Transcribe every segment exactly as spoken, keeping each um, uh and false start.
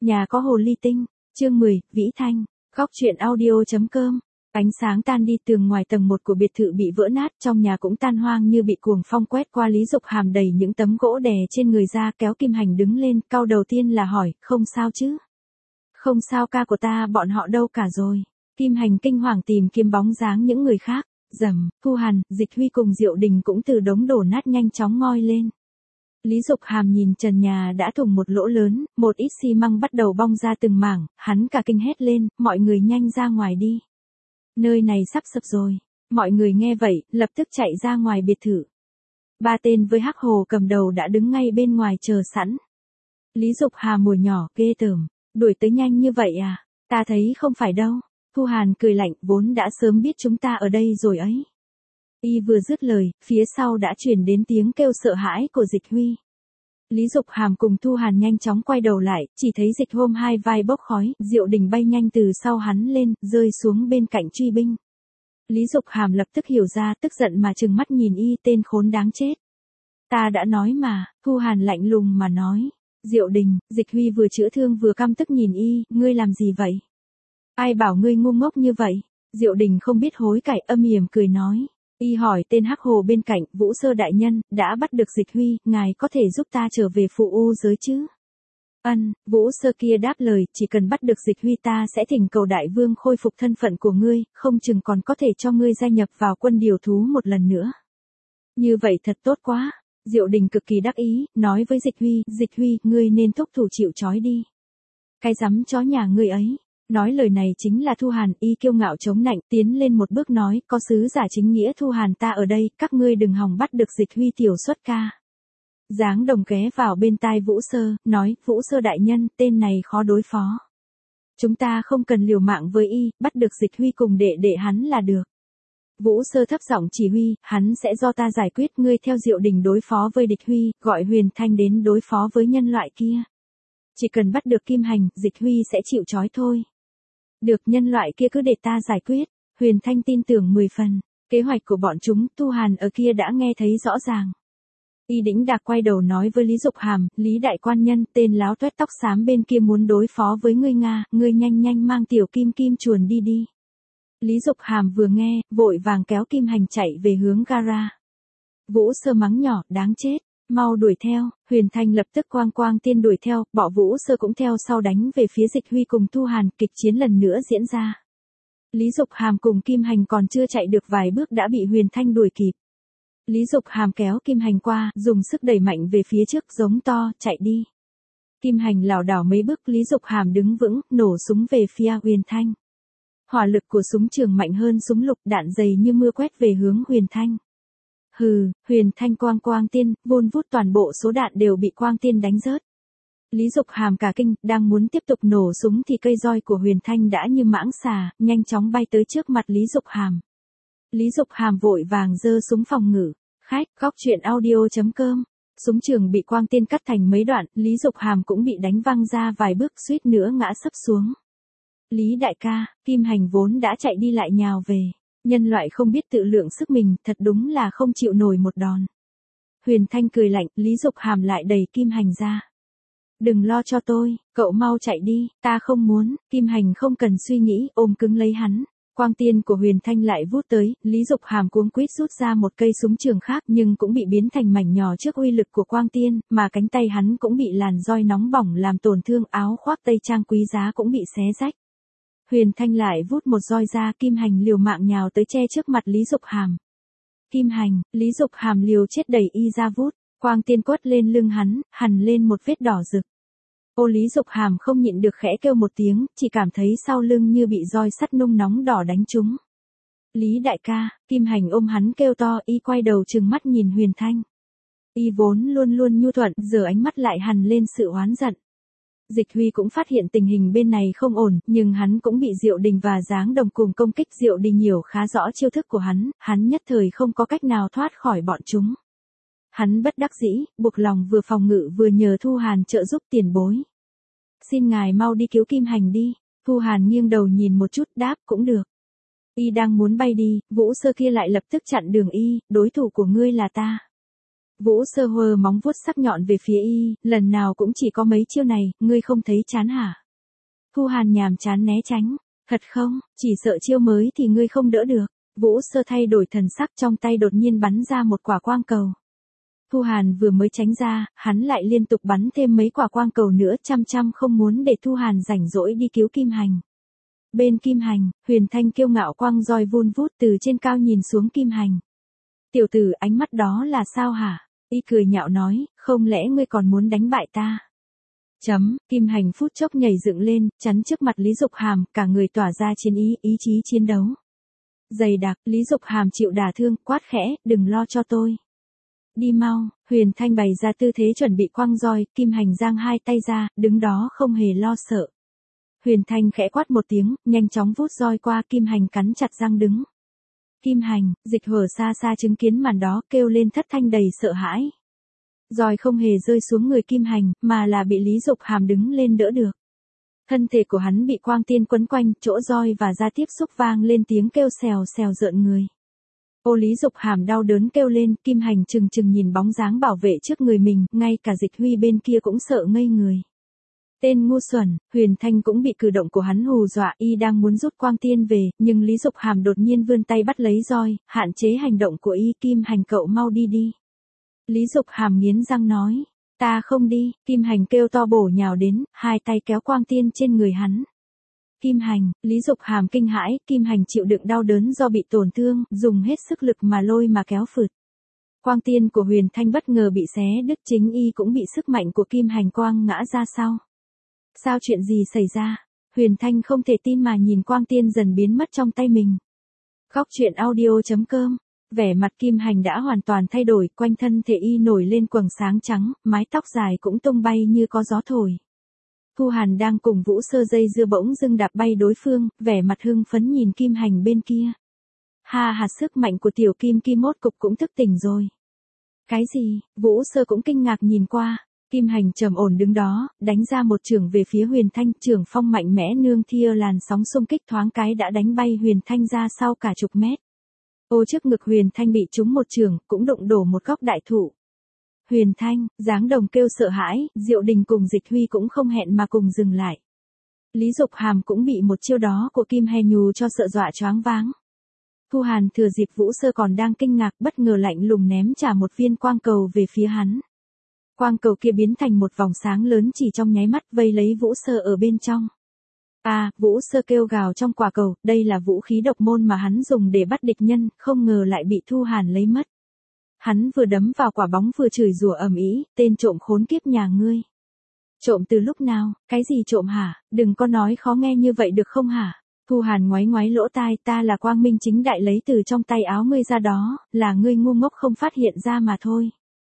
Nhà có hồ ly tinh, chương mười, Vĩ Thanh, góc truyện audio chấm com. Ánh sáng tan đi, tường ngoài tầng một của biệt thự bị vỡ nát, trong nhà cũng tan hoang như bị cuồng phong quét qua. Lý Dục Hàm đẩy những tấm gỗ đè trên người ra, kéo Kim Hành đứng lên, câu đầu tiên là hỏi, không sao chứ? Không sao, ca của ta bọn họ đâu cả rồi? Kim Hành kinh hoàng tìm kiếm bóng dáng những người khác, rầm, Thu Hàn, Dịch Huy cùng Diệu Đình cũng từ đống đổ nát nhanh chóng ngoi lên. Lý Dục Hàm nhìn trần nhà đã thủng một lỗ lớn, một ít xi măng bắt đầu bong ra từng mảng, hắn cả kinh hét lên, mọi người nhanh ra ngoài đi. Nơi này sắp sập rồi. Mọi người nghe vậy, lập tức chạy ra ngoài biệt thự. Ba tên với hắc hồ cầm đầu đã đứng ngay bên ngoài chờ sẵn. Lý Dục Hàm mồi nhỏ, ghê tởm, đuổi tới nhanh như vậy à? Ta thấy không phải đâu. Thu Hàn cười lạnh, vốn đã sớm biết chúng ta ở đây rồi ấy. Y vừa dứt lời, phía sau đã truyền đến tiếng kêu sợ hãi của Dịch Huy. Lý Dục Hàm cùng Thu Hàn nhanh chóng quay đầu lại, chỉ thấy Dịch Hôm hai vai bốc khói, Diệu Đình bay nhanh từ sau hắn lên, rơi xuống bên cạnh truy binh. Lý Dục Hàm lập tức hiểu ra, tức giận mà trừng mắt nhìn y, tên khốn đáng chết. Ta đã nói mà, Thu Hàn lạnh lùng mà nói. Diệu Đình, Dịch Huy vừa chữa thương vừa căm tức nhìn y, ngươi làm gì vậy? Ai bảo ngươi ngu ngốc như vậy? Diệu Đình không biết hối cải, âm hiểm cười nói. Y hỏi tên hắc hồ bên cạnh, Vũ Sơ đại nhân, đã bắt được Dịch Huy, ngài có thể giúp ta trở về phụ u giới chứ? Ân, Vũ Sơ kia đáp lời, chỉ cần bắt được Dịch Huy ta sẽ thỉnh cầu đại vương khôi phục thân phận của ngươi, không chừng còn có thể cho ngươi gia nhập vào quân điều thú một lần nữa. Như vậy thật tốt quá. Diệu Đình cực kỳ đắc ý, nói với Dịch Huy, Dịch Huy, ngươi nên thúc thủ chịu trói đi. Cái rắm chó nhà ngươi ấy. Nói lời này chính là Thu Hàn, y kiêu ngạo chống nạnh, tiến lên một bước nói, có sứ giả chính nghĩa Thu Hàn ta ở đây, các ngươi đừng hòng bắt được Dịch Huy tiểu xuất ca. Giáng Đồng ghé vào bên tai Vũ Sơ, nói, Vũ Sơ đại nhân, tên này khó đối phó. Chúng ta không cần liều mạng với y, bắt được Dịch Huy cùng đệ đệ hắn là được. Vũ Sơ thấp giọng chỉ huy, hắn sẽ do ta giải quyết, ngươi theo Diệu Đình đối phó với địch Huy, gọi Huyền Thanh đến đối phó với nhân loại kia. Chỉ cần bắt được Kim Hành, Dịch Huy sẽ chịu trói thôi. Được, nhân loại kia cứ để ta giải quyết. Huyền Thanh tin tưởng mười phần. Kế hoạch của bọn chúng, Thu Hàn ở kia đã nghe thấy rõ ràng. Y đĩnh đạc quay đầu nói với Lý Dục Hàm, Lý đại quan nhân, tên láo toét tóc xám bên kia muốn đối phó với ngươi Nga, ngươi nhanh nhanh mang tiểu Kim Kim chuồn đi đi. Lý Dục Hàm vừa nghe, vội vàng kéo Kim Hành chạy về hướng gara. Vũ Sơ mắng nhỏ, đáng chết. Mau đuổi theo. Huyền Thanh lập tức quang quang tiên đuổi theo, Bọ Vũ Sơ cũng theo sau đánh về phía Dịch Huy cùng Thu Hàn, kịch chiến lần nữa diễn ra. Lý Dục Hàm cùng Kim Hành còn chưa chạy được vài bước đã bị Huyền Thanh đuổi kịp. Lý Dục Hàm kéo Kim Hành qua, dùng sức đẩy mạnh về phía trước, giống to, chạy đi. Kim Hành lảo đảo mấy bước, Lý Dục Hàm đứng vững, nổ súng về phía Huyền Thanh. Hỏa lực của súng trường mạnh hơn súng lục, đạn dày như mưa quét về hướng Huyền Thanh. Hừ, Huyền Thanh quang quang tiên, vun vút toàn bộ số đạn đều bị quang tiên đánh rớt. Lý Dục Hàm cả kinh, đang muốn tiếp tục nổ súng thì cây roi của Huyền Thanh đã như mãng xà, nhanh chóng bay tới trước mặt Lý Dục Hàm. Lý Dục Hàm vội vàng giơ súng phòng ngự. Khách, góc truyện audio chấm com. Súng trường bị quang tiên cắt thành mấy đoạn, Lý Dục Hàm cũng bị đánh văng ra vài bước, suýt nữa ngã sấp xuống. Lý đại ca, Kim Hành vốn đã chạy đi lại nhào về. Nhân loại không biết tự lượng sức mình, thật đúng là không chịu nổi một đòn. Huyền Thanh cười lạnh, Lý Dục Hàm lại đẩy Kim Hành ra. Đừng lo cho tôi, cậu mau chạy đi, ta không muốn. Kim Hành không cần suy nghĩ, ôm cứng lấy hắn. Quang tiên của Huyền Thanh lại vút tới, Lý Dục Hàm cuống quýt rút ra một cây súng trường khác nhưng cũng bị biến thành mảnh nhỏ trước uy lực của quang tiên, mà cánh tay hắn cũng bị làn roi nóng bỏng làm tổn thương, áo khoác tây trang quý giá cũng bị xé rách. Huyền Thanh lại vút một roi ra, Kim Hành liều mạng nhào tới che trước mặt Lý Dục Hàm. Kim Hành, Lý Dục Hàm liều chết đẩy y ra vút, quang tiên quất lên lưng hắn, hằn lên một vết đỏ rực. Ô Lý Dục Hàm không nhịn được khẽ kêu một tiếng, chỉ cảm thấy sau lưng như bị roi sắt nung nóng đỏ đánh trúng. Lý đại ca, Kim Hành ôm hắn kêu to, y quay đầu trừng mắt nhìn Huyền Thanh. Y vốn luôn luôn nhu thuận, giờ ánh mắt lại hằn lên sự oán giận. Dịch Huy cũng phát hiện tình hình bên này không ổn, nhưng hắn cũng bị Diệu Đình và Giáng Đồng cùng công kích. Diệu Đình hiểu khá rõ chiêu thức của hắn, hắn nhất thời không có cách nào thoát khỏi bọn chúng. Hắn bất đắc dĩ, buộc lòng vừa phòng ngự vừa nhờ Thu Hàn trợ giúp tiền bối. Xin ngài mau đi cứu Kim Hành đi. Thu Hàn nghiêng đầu nhìn một chút, đáp, cũng được. Y đang muốn bay đi, Vũ Sơ kia lại lập tức chặn đường y, đối thủ của ngươi là ta. Vũ Sơ hơ móng vuốt sắc nhọn về phía y, lần nào cũng chỉ có mấy chiêu này, ngươi không thấy chán hả? Thu Hàn nhàm chán né tránh, thật không, chỉ sợ chiêu mới thì ngươi không đỡ được. Vũ Sơ thay đổi thần sắc, trong tay đột nhiên bắn ra một quả quang cầu. Thu Hàn vừa mới tránh ra, hắn lại liên tục bắn thêm mấy quả quang cầu nữa, chăm chăm không muốn để Thu Hàn rảnh rỗi đi cứu Kim Hành. Bên Kim Hành, Huyền Thanh kiêu ngạo quang roi vun vút từ trên cao nhìn xuống Kim Hành. Tiểu tử, ánh mắt đó là sao hả? Y cười nhạo nói, không lẽ ngươi còn muốn đánh bại ta? Chấm, Kim Hành phút chốc nhảy dựng lên, chắn trước mặt Lý Dục Hàm, cả người tỏa ra chiến ý, ý chí chiến đấu. Dày đặc, Lý Dục Hàm chịu đả thương, quát khẽ, đừng lo cho tôi. Đi mau, Huyền Thanh bày ra tư thế chuẩn bị quăng roi, Kim Hành giang hai tay ra, đứng đó không hề lo sợ. Huyền Thanh khẽ quát một tiếng, nhanh chóng vút roi qua, Kim Hành cắn chặt răng đứng. Kim Hành, Dịch Hở xa xa chứng kiến màn đó, kêu lên thất thanh đầy sợ hãi. Roi không hề rơi xuống người Kim Hành, mà là bị Lý Dục Hàm đứng lên đỡ được. Thân thể của hắn bị quang tiên quấn quanh, chỗ roi và da tiếp xúc vang lên tiếng kêu xèo xèo rợn người. Ô Lý Dục Hàm đau đớn kêu lên, Kim Hành chừng chừng nhìn bóng dáng bảo vệ trước người mình, ngay cả Dịch Huy bên kia cũng sợ ngây người. Tên ngu xuẩn, Huyền Thanh cũng bị cử động của hắn hù dọa, y đang muốn rút quang tiên về, nhưng Lý Dục Hàm đột nhiên vươn tay bắt lấy roi, hạn chế hành động của y. Kim Hành cậu mau đi đi. Lý Dục Hàm nghiến răng nói, ta không đi. Kim Hành kêu to bổ nhào đến, hai tay kéo quang tiên trên người hắn. Kim Hành, Lý Dục Hàm kinh hãi, Kim Hành chịu đựng đau đớn do bị tổn thương, dùng hết sức lực mà lôi mà kéo phượt. Quang tiên của Huyền Thanh bất ngờ bị xé đứt, chính y cũng bị sức mạnh của Kim Hành quang ngã ra sau. Sao chuyện gì xảy ra? Huyền Thanh không thể tin mà nhìn quang tiên dần biến mất trong tay mình. Góc truyện audio chấm com. Vẻ mặt Kim Hành đã hoàn toàn thay đổi, quanh thân thể y nổi lên quầng sáng trắng, mái tóc dài cũng tung bay như có gió thổi. Thu Hàn đang cùng Vũ Sơ dây dưa bỗng dưng đạp bay đối phương, vẻ mặt hưng phấn nhìn Kim Hành bên kia. Ha ha, sức mạnh của tiểu Kim Kim mốt cục cũng thức tỉnh rồi. Cái gì? Vũ Sơ cũng kinh ngạc nhìn qua. Kim Hành trầm ổn đứng đó, đánh ra một chưởng về phía Huyền Thanh, chưởng phong mạnh mẽ nương theo làn sóng xung kích thoáng cái đã đánh bay Huyền Thanh ra sau cả chục mét. Ô trước ngực Huyền Thanh bị trúng một chưởng, cũng đụng đổ một gốc đại thụ. Huyền Thanh, Giáng Đồng kêu sợ hãi, Diệu Đình cùng Dịch Huy cũng không hẹn mà cùng dừng lại. Lý Dục Hàm cũng bị một chiêu đó của Kim Hè Nhù cho sợ dọa choáng váng. Thu Hàn thừa dịp Vũ Sơ còn đang kinh ngạc, bất ngờ lạnh lùng ném trả một viên quang cầu về phía hắn. Quang cầu kia biến thành một vòng sáng lớn chỉ trong nháy mắt, vây lấy Vũ Sơ ở bên trong. À, Vũ Sơ kêu gào trong quả cầu, đây là vũ khí độc môn mà hắn dùng để bắt địch nhân, không ngờ lại bị Thu Hàn lấy mất. Hắn vừa đấm vào quả bóng vừa chửi rủa ầm ĩ, tên trộm khốn kiếp nhà ngươi. Trộm từ lúc nào, cái gì trộm hả, đừng có nói khó nghe như vậy được không hả? Thu Hàn ngoáy ngoáy lỗ tai, ta là quang minh chính đại lấy từ trong tay áo ngươi ra đó, là ngươi ngu ngốc không phát hiện ra mà thôi.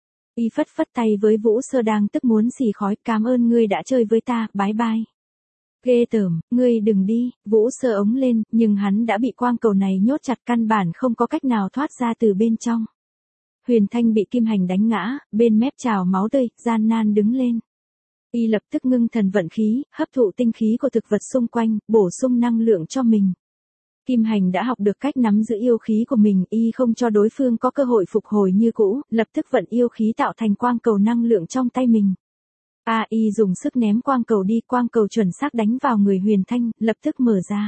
Y phất phất tay với Vũ Sơ đang tức muốn xì khói, cảm ơn ngươi đã chơi với ta, bái bai. Ghê tởm, ngươi đừng đi. Vũ Sơ ống lên, nhưng hắn đã bị quang cầu này nhốt chặt, căn bản không có cách nào thoát ra từ bên trong. Huyền Thanh bị Kim Hành đánh ngã, bên mép trào máu tươi, gian nan đứng lên. Y lập tức ngưng thần vận khí, hấp thụ tinh khí của thực vật xung quanh, bổ sung năng lượng cho mình. Kim Hành đã học được cách nắm giữ yêu khí của mình, y không cho đối phương có cơ hội phục hồi như cũ, lập tức vận yêu khí tạo thành quang cầu năng lượng trong tay mình. A y dùng sức ném quang cầu đi, quang cầu chuẩn xác đánh vào người Huyền Thanh, lập tức mở ra.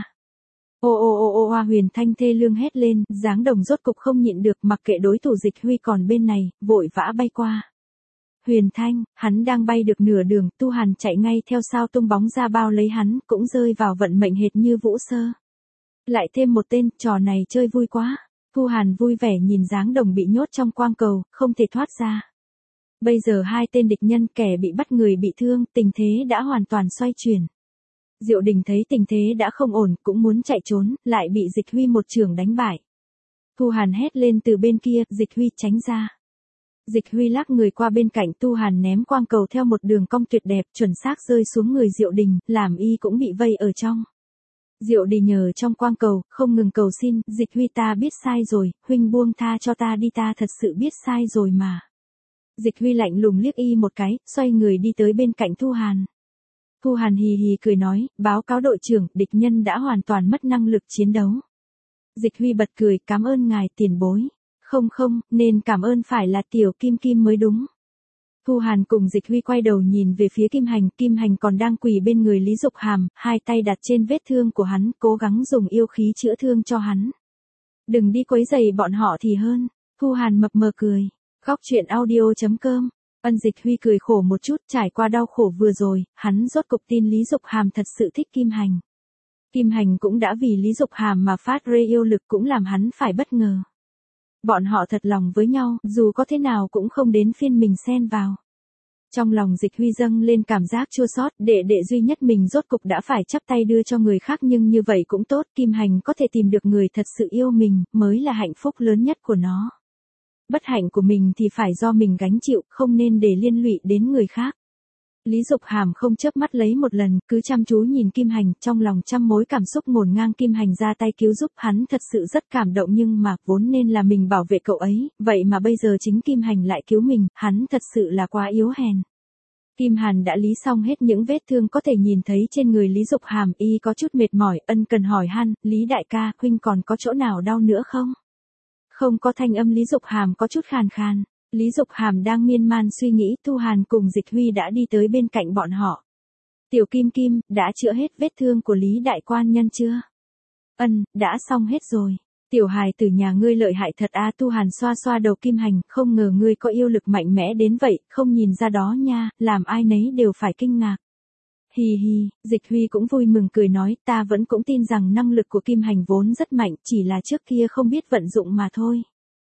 Ô ô ô ô hoa, Huyền Thanh thê lương hét lên, Giáng Đồng rốt cục không nhịn được, mặc kệ đối thủ Dịch Huy còn bên này, vội vã bay qua. Huyền Thanh, hắn đang bay được nửa đường, Thu Hàn chạy ngay theo sao tung bóng ra bao lấy hắn, cũng rơi vào vận mệnh hệt như Vũ Sơ. Lại thêm một tên, trò này chơi vui quá. Thu Hàn vui vẻ nhìn Giáng Đồng bị nhốt trong quang cầu, không thể thoát ra. Bây giờ hai tên địch nhân, kẻ bị bắt người bị thương, tình thế đã hoàn toàn xoay chuyển. Diệu Đình thấy tình thế đã không ổn, cũng muốn chạy trốn, lại bị Dịch Huy một chưởng đánh bại. Thu Hàn hét lên từ bên kia, Dịch Huy tránh ra. Dịch Huy lắc người qua bên cạnh, Thu Hàn ném quang cầu theo một đường cong tuyệt đẹp, chuẩn xác rơi xuống người Diệu Đình, làm y cũng bị vây ở trong. Diệu Đình nhờ trong quang cầu, không ngừng cầu xin, Dịch Huy ta biết sai rồi, huynh buông tha cho ta đi, ta thật sự biết sai rồi mà. Dịch Huy lạnh lùng liếc y một cái, xoay người đi tới bên cạnh Thu Hàn. Thu Hàn hì hì cười nói, báo cáo đội trưởng, địch nhân đã hoàn toàn mất năng lực chiến đấu. Dịch Huy bật cười, cảm ơn ngài tiền bối. Không không, nên cảm ơn phải là Tiểu Kim Kim mới đúng. Thu Hàn cùng Dịch Huy quay đầu nhìn về phía Kim Hành, Kim Hành còn đang quỳ bên người Lý Dục Hàm, hai tay đặt trên vết thương của hắn, cố gắng dùng yêu khí chữa thương cho hắn. Đừng đi quấy rầy bọn họ thì hơn. Thu Hàn mập mờ cười. Góc chuyện audio chấm com. Ân Dịch Huy cười khổ một chút, trải qua đau khổ vừa rồi, hắn rốt cục tin Lý Dục Hàm thật sự thích Kim Hành. Kim Hành cũng đã vì Lý Dục Hàm mà phát rê yêu lực cũng làm hắn phải bất ngờ. Bọn họ thật lòng với nhau, dù có thế nào cũng không đến phiên mình xen vào. Trong lòng Dịch Huy dâng lên cảm giác chua xót, đệ đệ duy nhất mình rốt cục đã phải chắp tay đưa cho người khác, nhưng như vậy cũng tốt, Kim Hành có thể tìm được người thật sự yêu mình, mới là hạnh phúc lớn nhất của nó. Bất hạnh của mình thì phải do mình gánh chịu, không nên để liên lụy đến người khác. Lý Dục Hàm không chớp mắt lấy một lần, cứ chăm chú nhìn Kim Hành, trong lòng trăm mối cảm xúc ngổn ngang. Kim Hành ra tay cứu giúp hắn thật sự rất cảm động, nhưng mà vốn nên là mình bảo vệ cậu ấy, vậy mà bây giờ chính Kim Hành lại cứu mình, hắn thật sự là quá yếu hèn. Kim Hàn đã lý xong hết những vết thương có thể nhìn thấy trên người Lý Dục Hàm, y có chút mệt mỏi, ân cần hỏi han, Lý đại ca, huynh còn có chỗ nào đau nữa không? Không có, thanh âm Lý Dục Hàm có chút khàn khàn. Lý Dục Hàm đang miên man suy nghĩ, Thu Hàn cùng Dịch Huy đã đi tới bên cạnh bọn họ. Tiểu Kim Kim, đã chữa hết vết thương của Lý đại quan nhân chưa? Ân, đã xong hết rồi. Tiểu hài tử nhà ngươi lợi hại thật a. Thu Hàn xoa xoa đầu Kim Hành, không ngờ ngươi có yêu lực mạnh mẽ đến vậy, không nhìn ra đó nha, làm ai nấy đều phải kinh ngạc. Hì hì, Dịch Huy cũng vui mừng cười nói, ta vẫn cũng tin rằng năng lực của Kim Hành vốn rất mạnh, chỉ là trước kia không biết vận dụng mà thôi.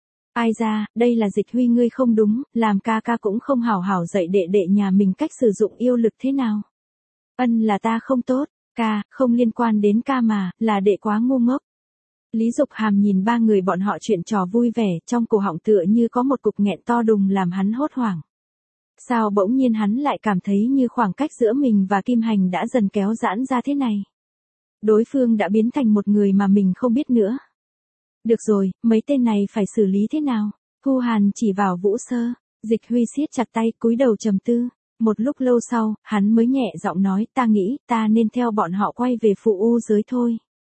Ai ra, đây là Dịch Huy ngươi không đúng, làm ca ca cũng không hảo hảo dạy đệ đệ nhà mình cách sử dụng yêu lực thế nào. Ân, là ta không tốt, ca, không liên quan đến ca mà, là đệ quá ngu ngốc. Lý Dục Hàm nhìn ba người bọn họ chuyện trò vui vẻ, trong cổ họng tựa như có một cục nghẹn to đùng làm hắn hốt hoảng. Sao bỗng nhiên hắn lại cảm thấy như khoảng cách giữa mình và Kim Hành đã dần kéo giãn ra thế này? Đối phương đã biến thành một người mà mình không biết nữa. Được rồi, mấy tên này phải xử lý thế nào? Thu Hàn chỉ vào Vũ Sơ, Dịch Huy siết chặt tay cúi đầu trầm tư. Một lúc lâu sau, hắn mới nhẹ giọng nói, ta nghĩ ta nên theo bọn họ quay về Phụ U giới thôi.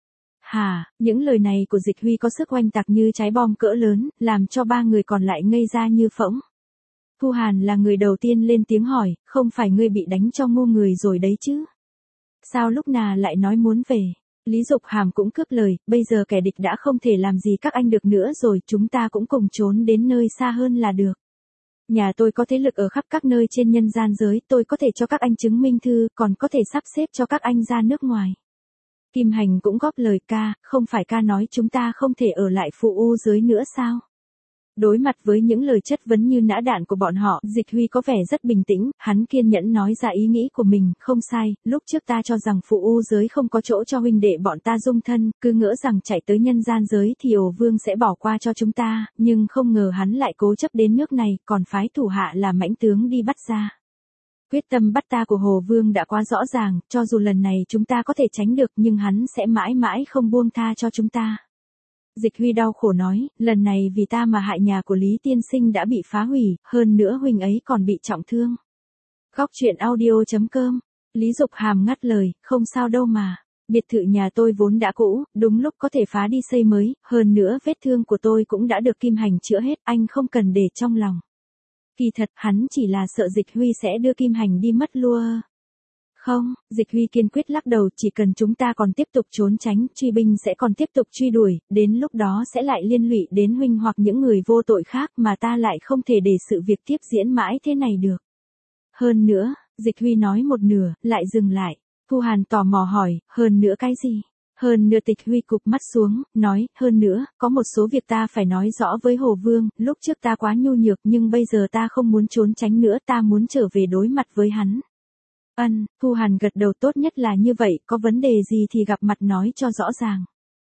Hà, những lời này của Dịch Huy có sức oanh tạc như trái bom cỡ lớn, làm cho ba người còn lại ngây ra như phỗng. Thu Hàn là người đầu tiên lên tiếng hỏi, không phải ngươi bị đánh cho ngu người rồi đấy chứ? Sao lúc nào lại nói muốn về? Lý Dục Hàm cũng cướp lời, bây giờ kẻ địch đã không thể làm gì các anh được nữa rồi, chúng ta cũng cùng trốn đến nơi xa hơn là được. Nhà tôi có thế lực ở khắp các nơi trên nhân gian giới, tôi có thể cho các anh chứng minh thư, còn có thể sắp xếp cho các anh ra nước ngoài. Kim Hành cũng góp lời, ca, không phải ca nói chúng ta không thể ở lại Phụ U giới nữa sao? Đối mặt với những lời chất vấn như nã đạn của bọn họ, Dịch Huy có vẻ rất bình tĩnh, hắn kiên nhẫn nói ra ý nghĩ của mình, không sai, lúc trước ta cho rằng Phụ U giới không có chỗ cho huynh đệ bọn ta dung thân, cứ ngỡ rằng chạy tới nhân gian giới thì Ổ Vương sẽ bỏ qua cho chúng ta, nhưng không ngờ hắn lại cố chấp đến nước này, còn phái thủ hạ là Mãnh tướng đi bắt ra. Quyết tâm bắt ta của Hồ Vương đã quá rõ ràng, cho dù lần này chúng ta có thể tránh được nhưng hắn sẽ mãi mãi không buông tha cho chúng ta. Dịch Huy đau khổ nói, lần này vì ta mà hại nhà của Lý tiên sinh đã bị phá hủy, hơn nữa huynh ấy còn bị trọng thương. Góc chuyện audio chấm com. Lý Dục Hàm ngắt lời, không sao đâu mà. Biệt thự nhà tôi vốn đã cũ, đúng lúc có thể phá đi xây mới, hơn nữa vết thương của tôi cũng đã được Kim Hành chữa hết, anh không cần để trong lòng. Kỳ thật, hắn chỉ là sợ Dịch Huy sẽ đưa Kim Hành đi mất lua. Không, Dịch Huy kiên quyết lắc đầu, chỉ cần chúng ta còn tiếp tục trốn tránh, truy binh sẽ còn tiếp tục truy đuổi, đến lúc đó sẽ lại liên lụy đến huynh hoặc những người vô tội khác mà ta lại không thể để sự việc tiếp diễn mãi thế này được. Hơn nữa, Dịch Huy nói một nửa, lại dừng lại. Thu Hàn tò mò hỏi, hơn nữa cái gì? Hơn nữa Tịch Huy cụp mắt xuống, nói, hơn nữa, có một số việc ta phải nói rõ với Hồ Vương, lúc trước ta quá nhu nhược nhưng bây giờ ta không muốn trốn tránh nữa, ta muốn trở về đối mặt với hắn. Ân, Thu Hàn gật đầu, tốt nhất là như vậy, có vấn đề gì thì gặp mặt nói cho rõ ràng.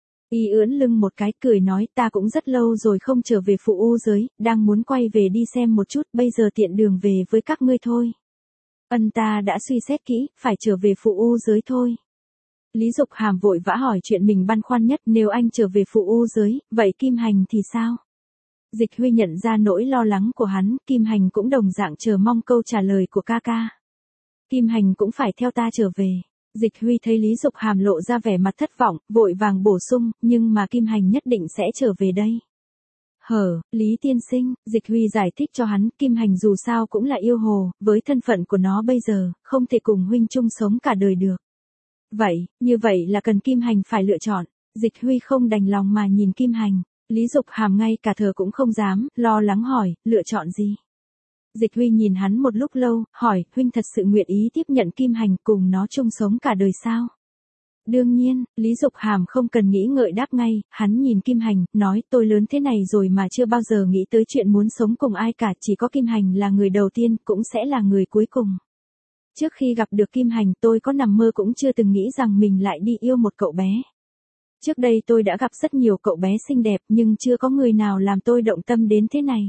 Y ưỡn lưng một cái cười nói, ta cũng rất lâu rồi không trở về Phụ U giới, đang muốn quay về đi xem một chút, bây giờ tiện đường về với các ngươi thôi. Ân, ta đã suy xét kỹ, phải trở về Phụ U giới thôi. Lý Dục Hàm vội vã hỏi chuyện mình băn khoăn nhất, nếu anh trở về Phụ U giới, vậy Kim Hành thì sao? Dịch Huy nhận ra nỗi lo lắng của hắn, Kim Hành cũng đồng dạng chờ mong câu trả lời của ca ca. Kim Hành cũng phải theo ta trở về. Dịch Huy thấy Lý Dục Hàm lộ ra vẻ mặt thất vọng, vội vàng bổ sung, nhưng mà Kim Hành nhất định sẽ trở về đây. Hở, Lý tiên sinh, Dịch Huy giải thích cho hắn, Kim Hành dù sao cũng là yêu hồ, với thân phận của nó bây giờ, không thể cùng huynh chung sống cả đời được. Vậy, như vậy là cần Kim Hành phải lựa chọn. Dịch Huy không đành lòng mà nhìn Kim Hành, Lý Dục Hàm ngay cả thở cũng không dám, lo lắng hỏi, lựa chọn gì? Dịch Huy nhìn hắn một lúc lâu, hỏi, huynh thật sự nguyện ý tiếp nhận Kim Hành cùng nó chung sống cả đời sao? Đương nhiên, Lý Dục Hàm không cần nghĩ ngợi đáp ngay, hắn nhìn Kim Hành, nói tôi lớn thế này rồi mà chưa bao giờ nghĩ tới chuyện muốn sống cùng ai cả, chỉ có Kim Hành là người đầu tiên, cũng sẽ là người cuối cùng. Trước khi gặp được Kim Hành tôi có nằm mơ cũng chưa từng nghĩ rằng mình lại đi yêu một cậu bé. Trước đây tôi đã gặp rất nhiều cậu bé xinh đẹp nhưng chưa có người nào làm tôi động tâm đến thế này.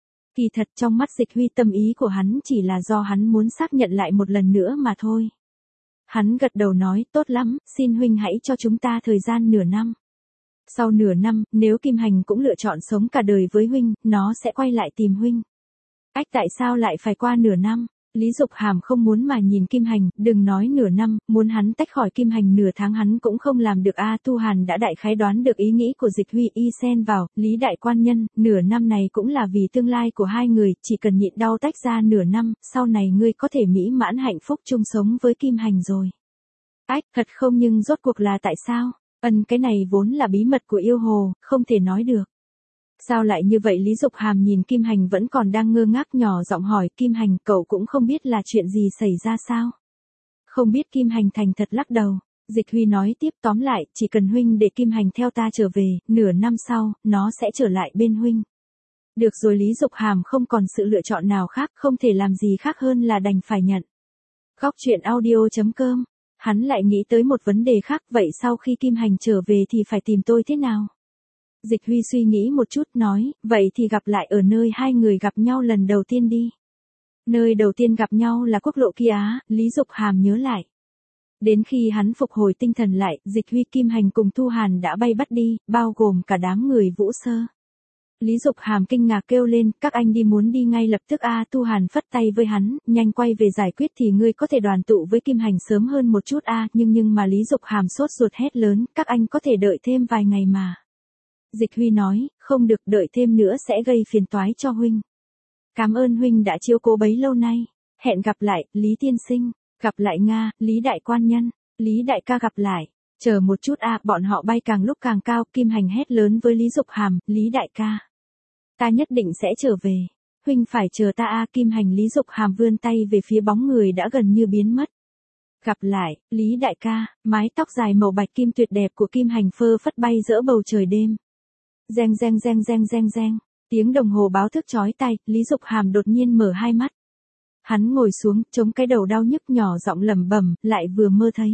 Kỳ thật trong mắt Dịch Huy tâm ý của hắn chỉ là do hắn muốn xác nhận lại một lần nữa mà thôi. Hắn gật đầu nói, tốt lắm, xin huynh hãy cho chúng ta thời gian nửa năm. Sau nửa năm, nếu Kim Hành cũng lựa chọn sống cả đời với huynh, nó sẽ quay lại tìm huynh. Ách tại sao lại phải qua nửa năm? Lý Dục Hàm không muốn mà nhìn Kim Hành, đừng nói nửa năm, muốn hắn tách khỏi Kim Hành nửa tháng hắn cũng không làm được. A Tu Hàn đã đại khái đoán được ý nghĩ của Dịch Huy, y xen vào, Lý đại quan nhân, nửa năm này cũng là vì tương lai của hai người, chỉ cần nhịn đau tách ra nửa năm, sau này ngươi có thể mỹ mãn hạnh phúc chung sống với Kim Hành rồi. Ách, thật không, nhưng rốt cuộc là tại sao? Ân, cái này vốn là bí mật của yêu hồ, không thể nói được. Sao lại như vậy? Lý Dục Hàm nhìn Kim Hành vẫn còn đang ngơ ngác, nhỏ giọng hỏi, Kim Hành, cậu cũng không biết là chuyện gì xảy ra sao? Không biết. Kim Hành thành thật lắc đầu. Dịch Huy nói tiếp, tóm lại, chỉ cần huynh để Kim Hành theo ta trở về, nửa năm sau, nó sẽ trở lại bên huynh. Được rồi. Lý Dục Hàm không còn sự lựa chọn nào khác, không thể làm gì khác hơn là đành phải nhận. Góc truyện audio chấm com. Hắn lại nghĩ tới một vấn đề khác, vậy sau khi Kim Hành trở về thì phải tìm tôi thế nào? Dịch Huy suy nghĩ một chút nói, vậy thì gặp lại ở nơi hai người gặp nhau lần đầu tiên đi. Nơi đầu tiên gặp nhau là quốc lộ kia á, Lý Dục Hàm nhớ lại. Đến khi hắn phục hồi tinh thần lại, Dịch Huy, Kim Hành cùng Thu Hàn đã bay bắt đi, bao gồm cả đám người Vũ Sơ. Lý Dục Hàm kinh ngạc kêu lên, các anh đi muốn đi ngay lập tức a? Tu Hàn phất tay với hắn, nhanh quay về giải quyết thì ngươi có thể đoàn tụ với Kim Hành sớm hơn một chút a? Nhưng nhưng mà Lý Dục Hàm sốt ruột hét lớn, các anh có thể đợi thêm vài ngày mà. Dịch Huy nói, không được, đợi thêm nữa sẽ gây phiền toái cho huynh. Cảm ơn huynh đã chiếu cố bấy lâu nay. Hẹn gặp lại, Lý tiên sinh. Gặp lại Nga, Lý đại quan nhân. Lý đại ca gặp lại. Chờ một chút a, bọn họ bay càng lúc càng cao. Kim Hành hét lớn với Lý Dục Hàm, Lý đại ca. Ta nhất định sẽ trở về. Huynh phải chờ ta a. Kim Hành. Lý Dục Hàm vươn tay về phía bóng người đã gần như biến mất. Gặp lại, Lý đại ca. Mái tóc dài màu bạch kim tuyệt đẹp của Kim Hành phơ phất bay giữa bầu trời đêm. Reng reng reng reng reng reng, tiếng đồng hồ báo thức chói tai. Lý Dục Hàm đột nhiên mở hai mắt. Hắn ngồi xuống, chống cái đầu đau nhức, nhỏ giọng lẩm bẩm, lại vừa mơ thấy.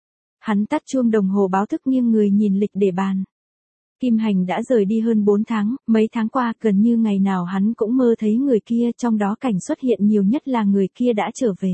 Hắn tắt chuông đồng hồ báo thức, nghiêng người nhìn lịch để bàn. Kim Hành đã rời đi hơn bốn tháng, mấy tháng qua gần như ngày nào hắn cũng mơ thấy người kia, trong đó cảnh xuất hiện nhiều nhất là người kia đã trở về.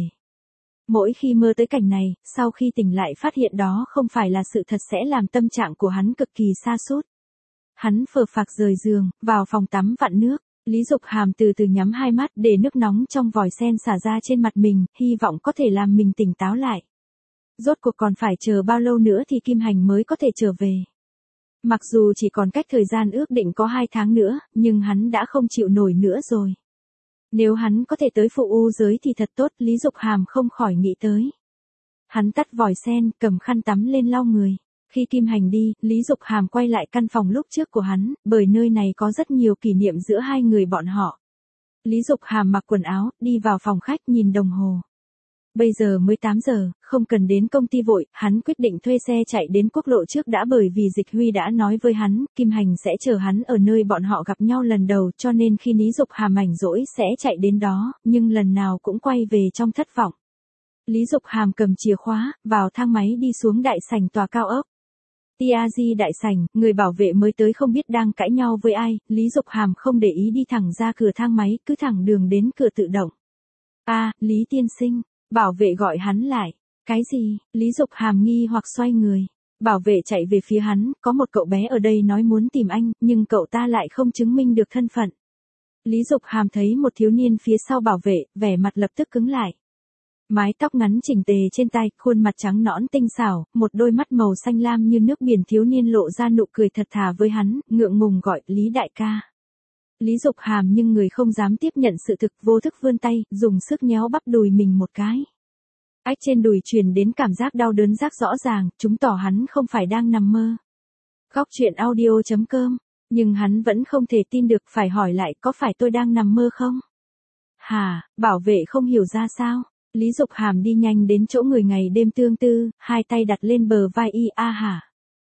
Mỗi khi mơ tới cảnh này, sau khi tỉnh lại phát hiện đó không phải là sự thật sẽ làm tâm trạng của hắn cực kỳ sa sút. Hắn phờ phạc rời giường, vào phòng tắm vặn nước. Lý Dục Hàm từ từ nhắm hai mắt để nước nóng trong vòi sen xả ra trên mặt mình, hy vọng có thể làm mình tỉnh táo lại. Rốt cuộc còn phải chờ bao lâu nữa thì Kim Hành mới có thể trở về. Mặc dù chỉ còn cách thời gian ước định có hai tháng nữa, nhưng hắn đã không chịu nổi nữa rồi. Nếu hắn có thể tới phụ u giới thì thật tốt, Lý Dục Hàm không khỏi nghĩ tới. Hắn tắt vòi sen, cầm khăn tắm lên lau người. Khi Kim Hành đi, Lý Dục Hàm quay lại căn phòng lúc trước của hắn, bởi nơi này có rất nhiều kỷ niệm giữa hai người bọn họ. Lý Dục Hàm mặc quần áo, đi vào phòng khách nhìn đồng hồ. Bây giờ mới tám giờ, không cần đến công ty vội, hắn quyết định thuê xe chạy đến quốc lộ trước đã, bởi vì Dịch Huy đã nói với hắn, Kim Hành sẽ chờ hắn ở nơi bọn họ gặp nhau lần đầu, cho nên khi Lý Dục Hàm rảnh rỗi sẽ chạy đến đó, nhưng lần nào cũng quay về trong thất vọng. Lý Dục Hàm cầm chìa khóa, vào thang máy đi xuống đại sảnh tòa cao ốc. tê rờ đại sảnh, người bảo vệ mới tới không biết đang cãi nhau với ai, Lý Dục Hàm không để ý đi thẳng ra cửa thang máy, cứ thẳng đường đến cửa tự động. A, Lý tiên sinh, bảo vệ gọi hắn lại. Cái gì? Lý Dục Hàm nghi hoặc xoay người. Bảo vệ chạy về phía hắn, có một cậu bé ở đây nói muốn tìm anh, nhưng cậu ta lại không chứng minh được thân phận. Lý Dục Hàm thấy một thiếu niên phía sau bảo vệ, vẻ mặt lập tức cứng lại. Mái tóc ngắn chỉnh tề trên tai, khuôn mặt trắng nõn tinh xảo, một đôi mắt màu xanh lam như nước biển, thiếu niên lộ ra nụ cười thật thà với hắn, ngượng ngùng gọi, Lý đại ca. Lý Dục Hàm nhưng người không dám tiếp nhận sự thực, vô thức vươn tay, dùng sức nhéo bắp đùi mình một cái. Ách trên đùi truyền đến cảm giác đau đớn rác rõ ràng, chứng tỏ hắn không phải đang nằm mơ. Góc truyện audio chấm com, nhưng hắn vẫn không thể tin được, phải hỏi lại có phải tôi đang nằm mơ không? Hả, bảo vệ không hiểu ra sao? Lý Dục Hàm đi nhanh đến chỗ người ngày đêm tương tư, hai tay đặt lên bờ vai y. A hả?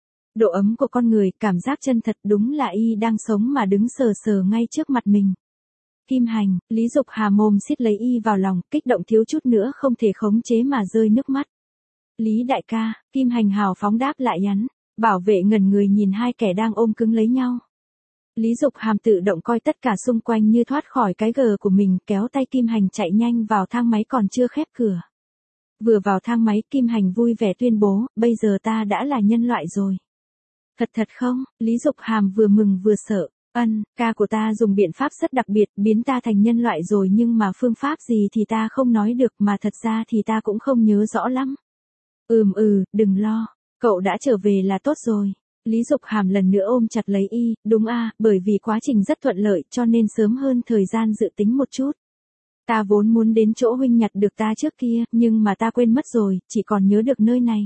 Độ ấm của con người, cảm giác chân thật, đúng là y đang sống mà đứng sờ sờ ngay trước mặt mình. Kim Hành, Lý Dục Hàm mồm siết lấy y vào lòng, kích động thiếu chút nữa không thể khống chế mà rơi nước mắt. Lý đại ca, Kim Hành hào phóng đáp lại nhắn. Bảo vệ ngẩn người nhìn hai kẻ đang ôm cứng lấy nhau. Lý Dục Hàm tự động coi tất cả xung quanh như thoát khỏi cái gờ của mình, kéo tay Kim Hành chạy nhanh vào thang máy còn chưa khép cửa. Vừa vào thang máy, Kim Hành vui vẻ tuyên bố, bây giờ ta đã là nhân loại rồi. Thật thật không? Lý Dục Hàm vừa mừng vừa sợ. Ân, ca của ta dùng biện pháp rất đặc biệt, biến ta thành nhân loại rồi, nhưng mà phương pháp gì thì ta không nói được, mà thật ra thì ta cũng không nhớ rõ lắm. Ừm ừ, đừng lo, cậu đã trở về là tốt rồi. Lý Dục Hàm lần nữa ôm chặt lấy y, đúng a, bởi vì quá trình rất thuận lợi cho nên sớm hơn thời gian dự tính một chút. Ta vốn muốn đến chỗ huynh nhặt được ta trước kia, nhưng mà ta quên mất rồi, chỉ còn nhớ được nơi này.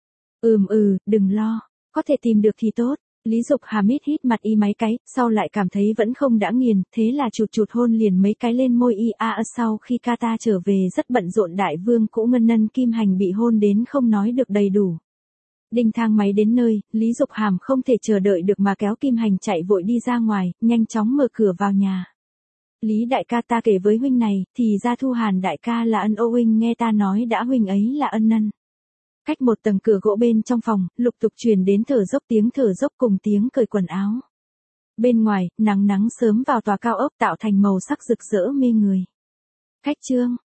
Ừm ừ, đừng lo, có thể tìm được thì tốt. Lý Dục Hàm hít hít mặt y mấy cái, sau lại cảm thấy vẫn không đã nghiền, thế là chụt chụt hôn liền mấy cái lên môi y. A sau khi ca ta trở về rất bận rộn, đại vương cũ Ngân Nân Kim Hành bị hôn đến không nói được đầy đủ. Đinh thang máy đến nơi, Lý Dục Hàm không thể chờ đợi được mà kéo Kim Hành chạy vội đi ra ngoài, nhanh chóng mở cửa vào nhà. Lý đại ca, ta kể với huynh này, thì ra Thu Hàn đại ca là ân ô huynh, nghe ta nói đã huynh ấy là ân nân. Cách một tầng cửa gỗ bên trong phòng, lục tục truyền đến thở dốc, tiếng thở dốc cùng tiếng cởi quần áo. Bên ngoài, nắng nắng sớm vào tòa cao ốc tạo thành màu sắc rực rỡ mê người. Khách trương,